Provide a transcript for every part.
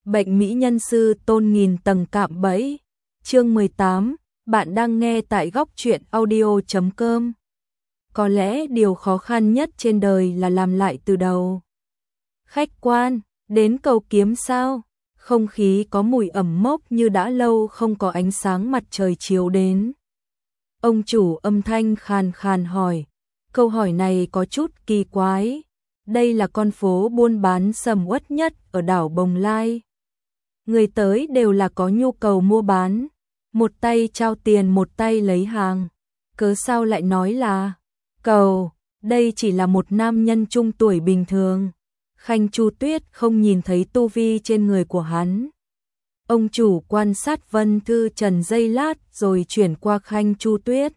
Bệnh mỹ nhân sư tôn nghìn tầng cạm bẫy. Chương 18, bạn đang nghe tại góc truyện audio.com. Có lẽ điều khó khăn nhất trên đời là làm lại từ đầu. Khách quan, đến cầu kiếm sao? Không khí có mùi ẩm mốc như đã lâu không có ánh sáng mặt trời chiếu đến. Ông chủ âm thanh khàn khàn hỏi. Câu hỏi này có chút kỳ quái. Đây là con phố buôn bán sầm uất nhất ở đảo Bồng Lai. Người tới đều là có nhu cầu mua bán. Một tay trao tiền, một tay lấy hàng. Cớ sao lại nói là cầu? Đây chỉ là một nam nhân trung tuổi bình thường. Khanh Chu Tuyết không nhìn thấy tu vi trên người của hắn. Ông chủ quan sát Vân Thư Trần giây lát rồi chuyển qua Khanh Chu Tuyết.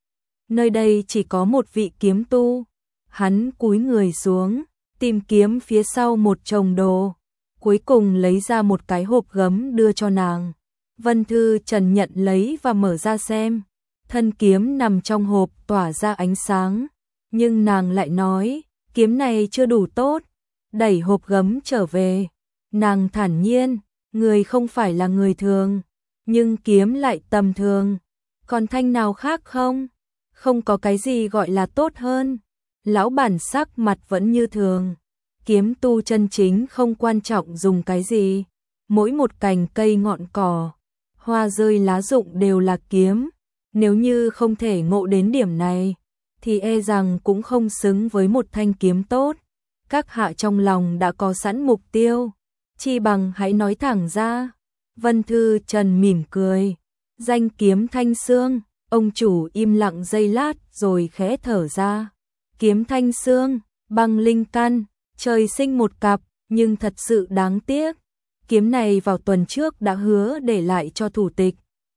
Nơi đây chỉ có một vị kiếm tu. Hắn cúi người xuống, tìm kiếm phía sau một chồng đồ. Cuối cùng lấy ra một cái hộp gấm đưa cho nàng. Vân Thư Trần nhận lấy và mở ra xem. Thân kiếm nằm trong hộp tỏa ra ánh sáng. Nhưng nàng lại nói, kiếm này chưa đủ tốt. Đẩy hộp gấm trở về. Nàng thản nhiên, người không phải là người thường. Nhưng kiếm lại tầm thường. Còn thanh nào khác không? Không có cái gì gọi là tốt hơn. Lão bản sắc mặt vẫn như thường. Kiếm tu chân chính không quan trọng dùng cái gì. Mỗi một cành cây ngọn cỏ, hoa rơi lá rụng đều là kiếm. Nếu như không thể ngộ đến điểm này, thì e rằng cũng không xứng với một thanh kiếm tốt. Các hạ trong lòng đã có sẵn mục tiêu, chi bằng hãy nói thẳng ra. Vân Thư Trần mỉm cười. Danh kiếm Thanh Xương. Ông chủ im lặng giây lát rồi khẽ thở ra. Kiếm Thanh Xương, băng linh căn, trời sinh một cặp, nhưng thật sự đáng tiếc. Kiếm này vào tuần trước đã hứa để lại cho thủ tịch.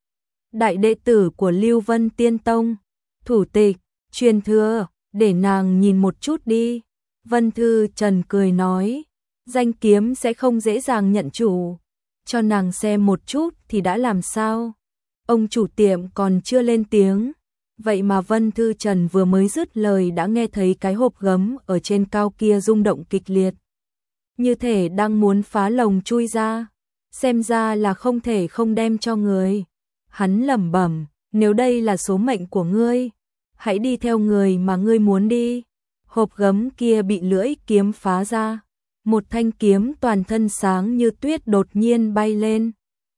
Đại đệ tử của Lưu Vân Tiên Tông. Thủ tịch, truyền thừa, để nàng nhìn một chút đi. Vân Thư Trần cười nói, danh kiếm sẽ không dễ dàng nhận chủ. Cho nàng xem một chút thì đã làm sao? Ông chủ tiệm còn chưa lên tiếng. Vậy mà Vân Thư Trần vừa mới dứt lời đã nghe thấy cái hộp gấm ở trên cao kia rung động kịch liệt. Như thể đang muốn phá lồng chui ra. Xem ra là không thể không đem cho người. Hắn lẩm bẩm, nếu đây là số mệnh của ngươi, hãy đi theo người mà ngươi muốn đi. Hộp gấm kia bị lưỡi kiếm phá ra. Một thanh kiếm toàn thân sáng như tuyết đột nhiên bay lên.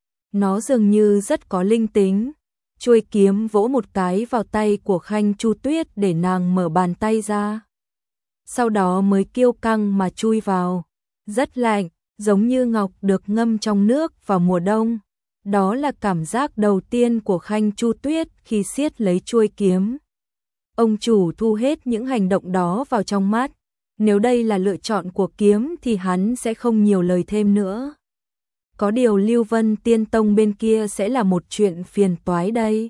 Nó dường như rất có linh tính. Chuôi kiếm vỗ một cái vào tay của Khanh Chu Tuyết để nàng mở bàn tay ra. Sau đó mới kiêu căng mà chui vào. Rất lạnh, giống như ngọc được ngâm trong nước vào mùa đông. Đó là cảm giác đầu tiên của Khanh Chu Tuyết khi siết lấy chuôi kiếm. Ông chủ thu hết những hành động đó vào trong mắt. Nếu đây là lựa chọn của kiếm thì hắn sẽ không nhiều lời thêm nữa. Có điều Lưu Vân Tiên Tông bên kia sẽ là một chuyện phiền toái đây.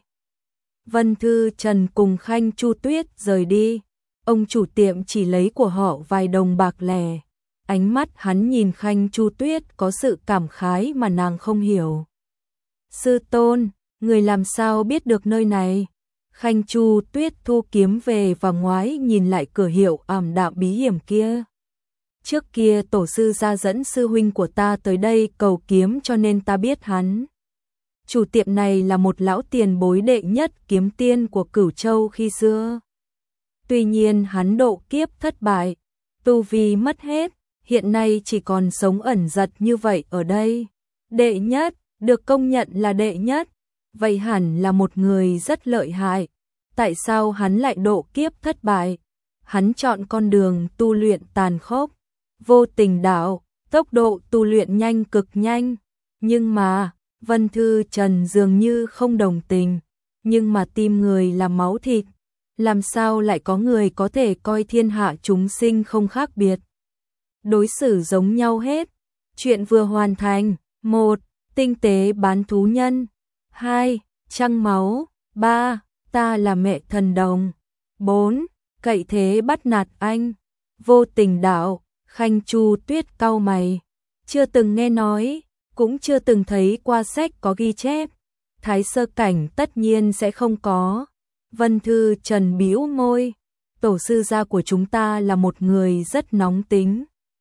Vân Thư Trần cùng Khanh Chu Tuyết rời đi. Ông chủ tiệm chỉ lấy của họ vài đồng bạc lẻ. Ánh mắt hắn nhìn Khanh Chu Tuyết có sự cảm khái mà nàng không hiểu. Sư tôn, người làm sao biết được nơi này? Khanh Chu Tuyết thu kiếm về và ngoái nhìn lại cửa hiệu ảm đạm bí hiểm kia. Trước kia tổ sư ra dẫn sư huynh của ta tới đây cầu kiếm cho nên ta biết hắn. Chủ tiệm này là một lão tiền bối đệ nhất kiếm tiên của Cửu Châu khi xưa. Tuy nhiên hắn độ kiếp thất bại, tu vi mất hết, hiện nay chỉ còn sống ẩn giật như vậy ở đây. Đệ nhất, được công nhận là đệ nhất, vậy hẳn là một người rất lợi hại. Tại sao hắn lại độ kiếp thất bại? Hắn chọn con đường tu luyện tàn khốc. Vô tình đạo, tốc độ tu luyện nhanh cực nhanh. Nhưng mà, Vân Thư Trần dường như không đồng tình. Nhưng mà tim người là máu thịt. Làm sao lại có người có thể coi thiên hạ chúng sinh không khác biệt? Đối xử giống nhau hết. Chuyện vừa hoàn thành. 1. Tinh tế bán thú nhân. 2. Trăng máu. 3. Ta là mẹ thần đồng. 4. Cậy thế bắt nạt anh. Vô tình đạo. Khanh Chu Tuyết cau mày. Chưa từng nghe nói, cũng chưa từng thấy qua sách có ghi chép. Thái sơ cảnh tất nhiên sẽ không có. Vân Thư Trần bĩu môi. Tổ sư gia của chúng ta là một người rất nóng tính.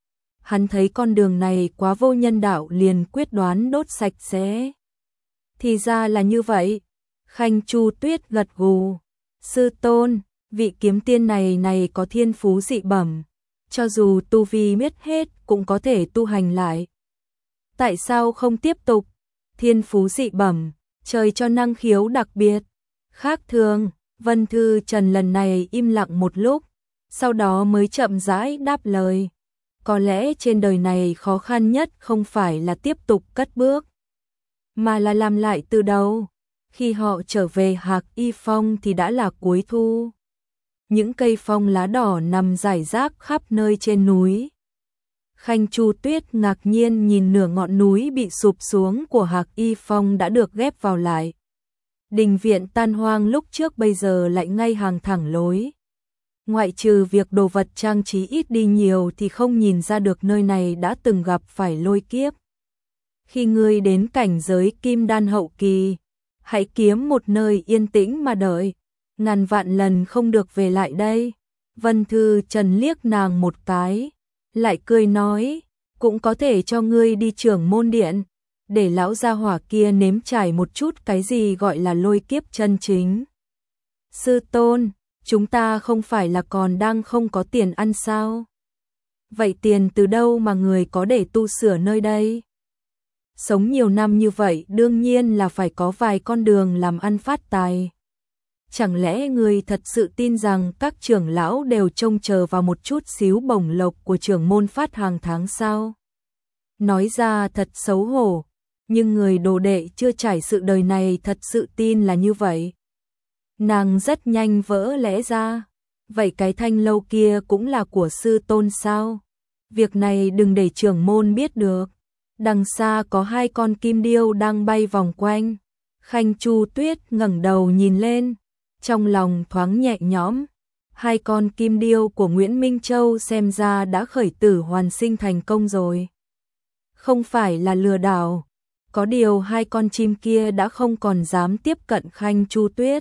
hắn thấy con đường này quá vô nhân đạo liền quyết đoán đốt sạch sẽ. Thì ra là như vậy. Khanh Chu Tuyết gật gù. Sư tôn, vị kiếm tiên này có thiên phú dị bẩm, cho dù tu vi miết hết cũng có thể tu hành lại. Tại sao không tiếp tục? Thiên phú dị bẩm, trời cho năng khiếu đặc biệt, khác thường. Vân Thư Trần lần này im lặng một lúc, sau đó mới chậm rãi đáp lời. Có lẽ trên đời này khó khăn nhất không phải là tiếp tục cất bước, mà là làm lại từ đầu. Khi họ trở về Hạc Y Phong thì đã là cuối thu. Những cây phong lá đỏ nằm rải rác khắp nơi trên núi. Khanh Chu Tuyết ngạc nhiên nhìn nửa ngọn núi bị sụp xuống của Hạc Y Phong đã được ghép vào lại. Đình viện tan hoang lúc trước bây giờ lại ngay hàng thẳng lối. Ngoại trừ việc đồ vật trang trí ít đi nhiều thì không nhìn ra được nơi này đã từng gặp phải lôi kiếp. Khi ngươi đến cảnh giới kim đan hậu kỳ, hãy kiếm một nơi yên tĩnh mà đợi, ngàn vạn lần không được về lại đây. Vân Thư Trần liếc nàng một cái, lại cười nói, cũng có thể cho ngươi đi Trưởng Môn Điện, để lão gia hỏa kia nếm trải một chút cái gì gọi là lôi kiếp chân chính. Sư tôn, chúng ta không phải là còn đang không có tiền ăn sao? Vậy tiền từ đâu mà người có để tu sửa nơi đây? Sống nhiều năm như vậy đương nhiên là phải có vài con đường làm ăn phát tài. Chẳng lẽ người thật sự tin rằng các trưởng lão đều trông chờ vào một chút xíu bổng lộc của trưởng môn phát hàng tháng sao? Nói ra thật xấu hổ, nhưng người đồ đệ chưa trải sự đời này thật sự tin là như vậy. Nàng rất nhanh vỡ lẽ ra, vậy cái thanh lâu kia cũng là của sư tôn sao? Việc này đừng để trưởng môn biết được. Đằng xa có hai con kim điêu đang bay vòng quanh. Khanh Chu Tuyết ngẩng đầu nhìn lên, trong lòng thoáng nhẹ nhõm. Hai con kim điêu của Nguyễn Minh Châu xem ra đã khởi tử hoàn sinh thành công rồi. Không phải là lừa đảo. Có điều hai con chim kia đã không còn dám tiếp cận Khanh Chu Tuyết.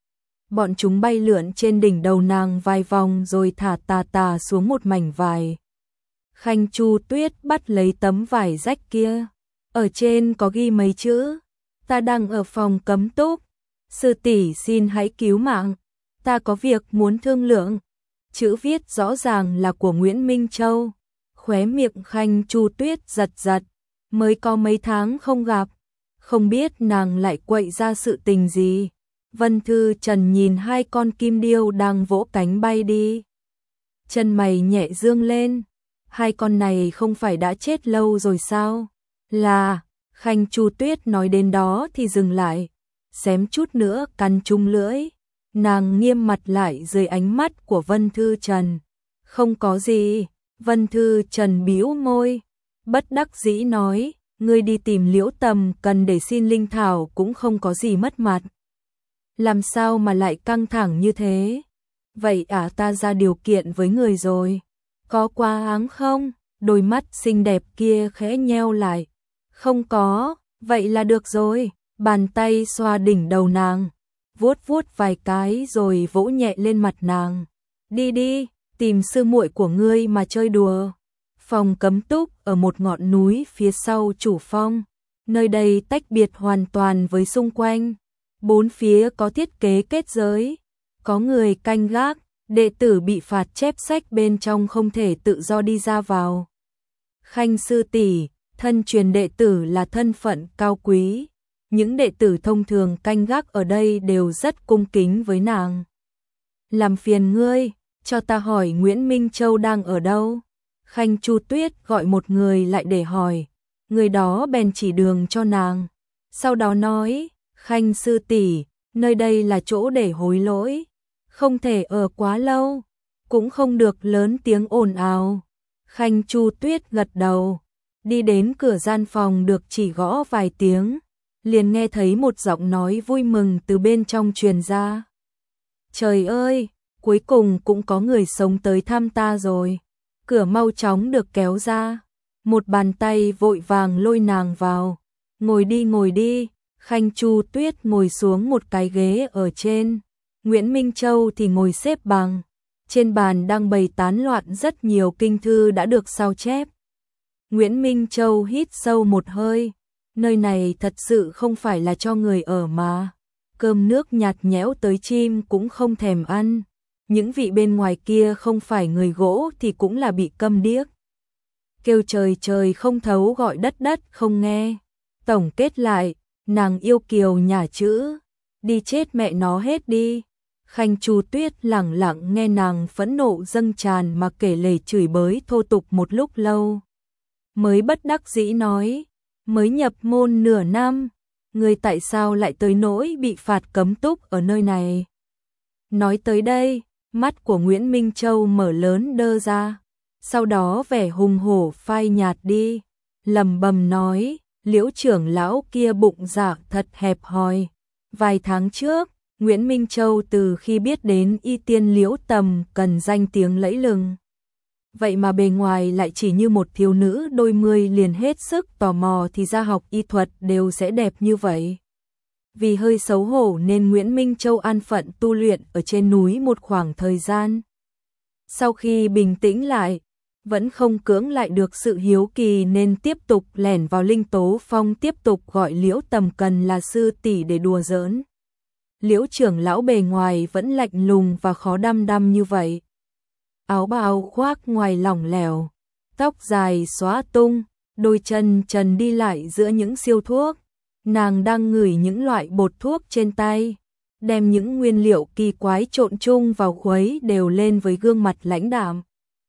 Bọn chúng bay lượn trên đỉnh đầu nàng vài vòng rồi thả tà xuống một mảnh vải. Khanh Chu Tuyết bắt lấy tấm vải rách kia. Ở trên có ghi mấy chữ: ta đang ở phòng cấm túc, sư tỷ xin hãy cứu mạng, ta có việc muốn thương lượng. Chữ viết rõ ràng là của Nguyễn Minh Châu. Khóe miệng Khanh Chu Tuyết giật giật, mới có mấy tháng không gặp, không biết nàng lại quậy ra sự tình gì. Vân Thư Trần nhìn hai con kim điêu đang vỗ cánh bay đi, chân mày nhẹ dương lên. Hai con này không phải đã chết lâu rồi sao? Là, Khanh Chu Tuyết nói đến đó thì dừng lại, xém chút nữa cắn chung lưỡi. Nàng nghiêm mặt lại dưới ánh mắt của Vân Thư Trần. Không có gì. Vân Thư Trần bĩu môi, bất đắc dĩ nói, ngươi đi tìm Liễu Tầm cần để xin linh thảo cũng không có gì mất mặt. Làm sao mà lại căng thẳng như thế? Vậy ta ra điều kiện với người rồi. Có quá áng không? Đôi mắt xinh đẹp kia khẽ nheo lại. Không có, vậy là được rồi. Bàn tay xoa đỉnh đầu nàng, vuốt vuốt vài cái rồi vỗ nhẹ lên mặt nàng. Đi đi, tìm sư muội của ngươi mà chơi đùa. Phòng cấm túc ở một ngọn núi phía sau chủ phong. Nơi đây tách biệt hoàn toàn với xung quanh. Bốn phía có thiết kế kết giới, có người canh gác. Đệ tử bị phạt chép sách bên trong không thể tự do đi ra vào. Khanh sư tỷ, thân truyền đệ tử là thân phận cao quý. Những đệ tử thông thường canh gác ở đây đều rất cung kính với nàng. Làm phiền ngươi, cho ta hỏi Nguyễn Minh Châu đang ở đâu? Khanh Chu Tuyết gọi một người lại để hỏi. Người đó bèn chỉ đường cho nàng. Sau đó nói, Khanh sư tỷ, nơi đây là chỗ để hối lỗi. Không thể ở quá lâu, cũng không được lớn tiếng ồn ào. Khanh Chu Tuyết gật đầu, đi đến cửa gian phòng được chỉ gõ vài tiếng, liền nghe thấy một giọng nói vui mừng từ bên trong truyền ra. Trời ơi, cuối cùng cũng có người sống tới thăm ta rồi. Cửa mau chóng được kéo ra, một bàn tay vội vàng lôi nàng vào. Ngồi đi. Khanh Chu Tuyết ngồi xuống một cái ghế ở trên. Nguyễn Minh Châu thì ngồi xếp bằng. Trên bàn đang bày tán loạn rất nhiều kinh thư đã được sao chép. Nguyễn Minh Châu hít sâu một hơi, nơi này thật sự không phải là cho người ở mà. Cơm nước nhạt nhẽo tới chim cũng không thèm ăn. Những vị bên ngoài kia không phải người gỗ thì cũng là bị câm điếc. Kêu trời trời không thấu, gọi đất đất không nghe. Tổng kết lại, nàng yêu kiều nhả chữ, đi chết mẹ nó hết đi. Khanh Chu Tuyết lẳng lặng nghe nàng phẫn nộ dâng tràn mà kể lể chửi bới thô tục một lúc lâu. Mới bất đắc dĩ nói, mới nhập môn nửa năm, người tại sao lại tới nỗi bị phạt cấm túc ở nơi này. Nói tới đây, mắt của Nguyễn Minh Châu mở lớn đơ ra, sau đó vẻ hùng hổ phai nhạt đi, lầm bầm nói, Liễu trưởng lão kia bụng dạ thật hẹp hòi. Vài tháng trước, Nguyễn Minh Châu từ khi biết đến y tiên Liễu Tầm cần danh tiếng lẫy lừng. Vậy mà bề ngoài lại chỉ như một thiếu nữ đôi mươi liền hết sức tò mò thì ra học y thuật đều sẽ đẹp như vậy. Vì hơi xấu hổ nên Nguyễn Minh Châu an phận tu luyện ở trên núi một khoảng thời gian. Sau khi bình tĩnh lại, vẫn không cưỡng lại được sự hiếu kỳ nên tiếp tục lẻn vào Linh Tố Phong, tiếp tục gọi Liễu Tầm Cần là sư tỷ để đùa giỡn. Liễu trưởng lão bề ngoài vẫn lạnh lùng và khó đăm đăm như vậy. Áo bào khoác ngoài lỏng lẻo, tóc dài xóa tung, đôi chân trần đi lại giữa những siêu thuốc. Nàng đang ngửi những loại bột thuốc trên tay, đem những nguyên liệu kỳ quái trộn chung vào khuấy đều lên với gương mặt lãnh đạm.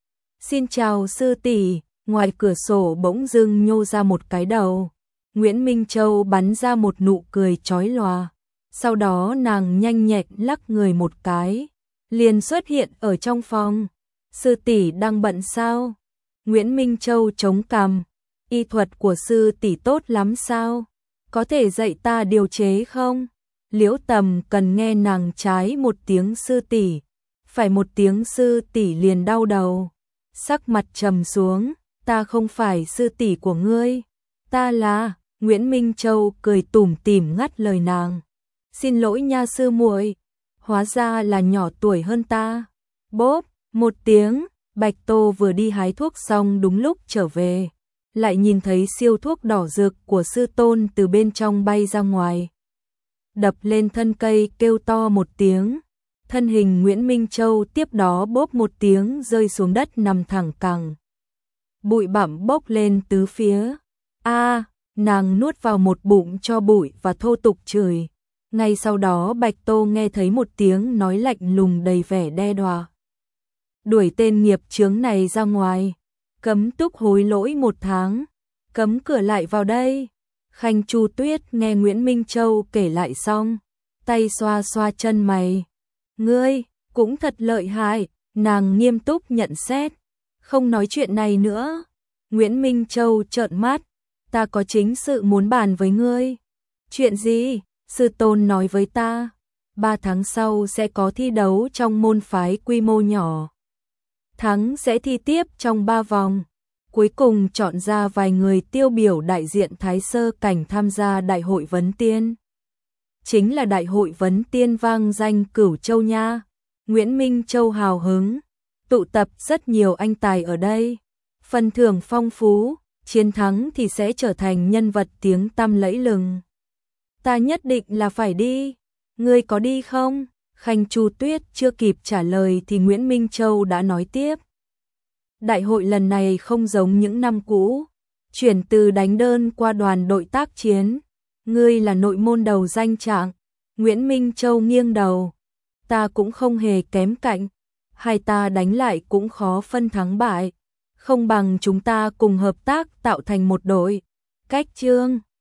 Xin chào sư tỷ, ngoài cửa sổ bỗng dưng nhô ra một cái đầu. Nguyễn Minh Châu bắn ra một nụ cười chói lòa. Sau đó nàng nhanh nhẹn lắc người một cái, liền xuất hiện ở trong phòng. Sư tỷ đang bận sao? Nguyễn Minh Châu chống cằm, y thuật của sư tỷ tốt lắm sao? Có thể dạy ta điều chế không? Liễu Tầm Cần nghe nàng trái một tiếng sư tỷ, phải một tiếng sư tỷ liền đau đầu. Sắc mặt trầm xuống, ta không phải sư tỷ của ngươi, ta là. Nguyễn Minh Châu cười tủm tỉm ngắt lời nàng. Xin lỗi nha sư muội, hóa ra là nhỏ tuổi hơn ta. Bốp, một tiếng, Bạch Tô vừa đi hái thuốc xong đúng lúc trở về, lại nhìn thấy siêu thuốc đỏ rực của sư tôn từ bên trong bay ra ngoài. Đập lên thân cây kêu to một tiếng, thân hình Nguyễn Minh Châu tiếp đó bốp một tiếng rơi xuống đất nằm thẳng cẳng. Bụi bặm bốc lên tứ phía. Nàng nuốt vào một bụng cho bụi và thô tục chửi. Ngay sau đó Bạch Tô nghe thấy một tiếng nói lạnh lùng đầy vẻ đe dọa. Đuổi tên nghiệp chướng này ra ngoài, cấm túc hối lỗi 1 tháng, cấm cửa lại vào đây. Khanh Chu Tuyết nghe Nguyễn Minh Châu kể lại xong, tay xoa xoa chân mày. Ngươi, cũng thật lợi hại, nàng nghiêm túc nhận xét. Không nói chuyện này nữa. Nguyễn Minh Châu trợn mắt, ta có chính sự muốn bàn với ngươi. Chuyện gì? Sư tôn nói với ta, 3 tháng sau sẽ có thi đấu trong môn phái quy mô nhỏ. Thắng sẽ thi tiếp trong 3 vòng. Cuối cùng chọn ra vài người tiêu biểu đại diện Thái Sơ Cảnh tham gia Đại hội Vấn Tiên. Chính là Đại hội Vấn Tiên vang danh Cửu Châu nha. Nguyễn Minh Châu hào hứng, tụ tập rất nhiều anh tài ở đây. Phần thưởng phong phú, chiến thắng thì sẽ trở thành nhân vật tiếng tăm lẫy lừng. Ta nhất định là phải đi, ngươi có đi không? Khanh Chu Tuyết chưa kịp trả lời thì Nguyễn Minh Châu đã nói tiếp. Đại hội lần này không giống những năm cũ, chuyển từ đánh đơn qua đoàn đội tác chiến. Ngươi là nội môn đầu danh trạng. Nguyễn Minh Châu nghiêng đầu. Ta cũng không hề kém cạnh, hai ta đánh lại cũng khó phân thắng bại. Không bằng chúng ta cùng hợp tác tạo thành một đội. Cách chương